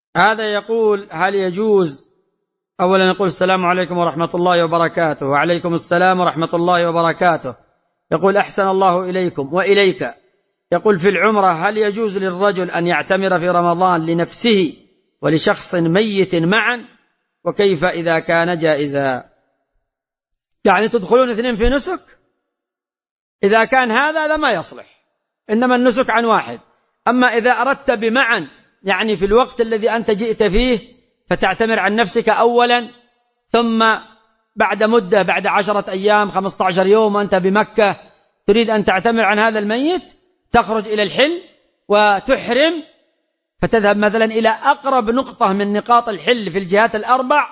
هذا يقول: هل يجوز؟ أولا يقول: السلام عليكم ورحمة الله وبركاته. وعليكم السلام ورحمة الله وبركاته. يقول: أحسن الله إليكم وإليك. يقول: في العمرة هل يجوز للرجل أن يعتمر في رمضان لنفسه ولشخص ميت معا؟ وكيف إذا كان جائزا؟ يعني تدخلون اثنين في نسك؟ إذا كان هذا ما يصلح، إنما النسك عن واحد. أما إذا أردت بمعا، يعني في الوقت الذي أنت جئت فيه، فتعتمر عن نفسك أولا، ثم بعد مدة، بعد 10 أيام 15 يوم أنت بمكة تريد أن تعتمر عن هذا الميت، تخرج إلى الحل وتحرم، فتذهب مثلا إلى أقرب نقطة من نقاط الحل في الجهات الأربع.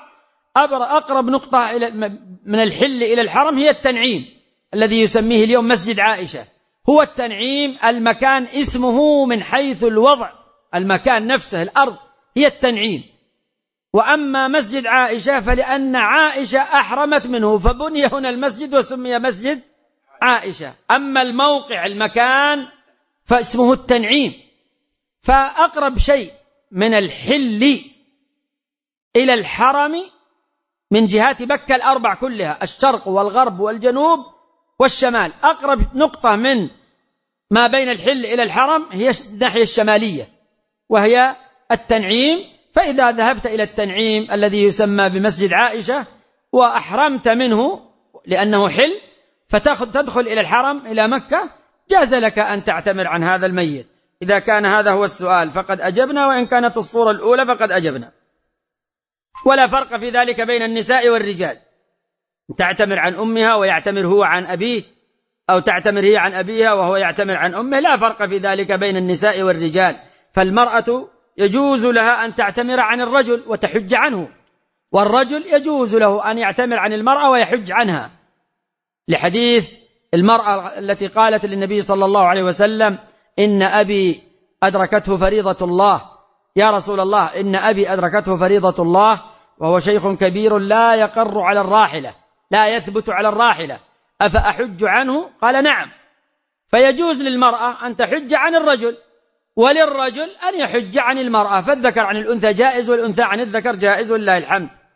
أقرب نقطة من الحل إلى الحرم هي التنعيم، الذي يسميه اليوم مسجد عائشة. هو التنعيم، المكان اسمه من حيث الوضع، المكان نفسه الأرض هي التنعيم. وأما مسجد عائشة فلأن عائشة أحرمت منه فبني هنا المسجد وسمي مسجد عائشة. أما الموقع، المكان، فاسمه التنعيم. فأقرب شيء من الحل إلى الحرم من جهات مكة الأربع كلها، الشرق والغرب والجنوب والشمال، أقرب نقطة من ما بين الحل إلى الحرم هي الناحية الشمالية، وهي التنعيم. فإذا ذهبت إلى التنعيم الذي يسمى بمسجد عائشة وأحرمت منه لأنه حل، فتدخل إلى الحرم إلى مكة، جاز لك أن تعتمر عن هذا الميت. إذا كان هذا هو السؤال فقد أجبنا، وإن كانت الصورة الأولى فقد أجبنا. ولا فرق في ذلك بين النساء والرجال، تعتمر عن أمها ويعتمر هو عن أبيه، أو تعتمر هي عن أبيها وهو يعتمر عن أمه، لا فرق في ذلك بين النساء والرجال. فالمرأة يجوز لها أن تعتمر عن الرجل وتحج عنه، والرجل يجوز له أن يعتمر عن المرأة ويحج عنها، لحديث المرأة التي قالت للنبي صلى الله عليه وسلم: إن أبي أدركته فريضة الله، يا رسول الله إن أبي أدركته فريضة الله وهو شيخ كبير لا يقر على الراحلة، لا يثبت على الراحلة، أفأحج عنه؟ قال: نعم. فيجوز للمرأة أن تحج عن الرجل، وللرجل أن يحج عن المرأة، فالذكر عن الأنثى جائز والأنثى عن الذكر جائز، ولله الحمد.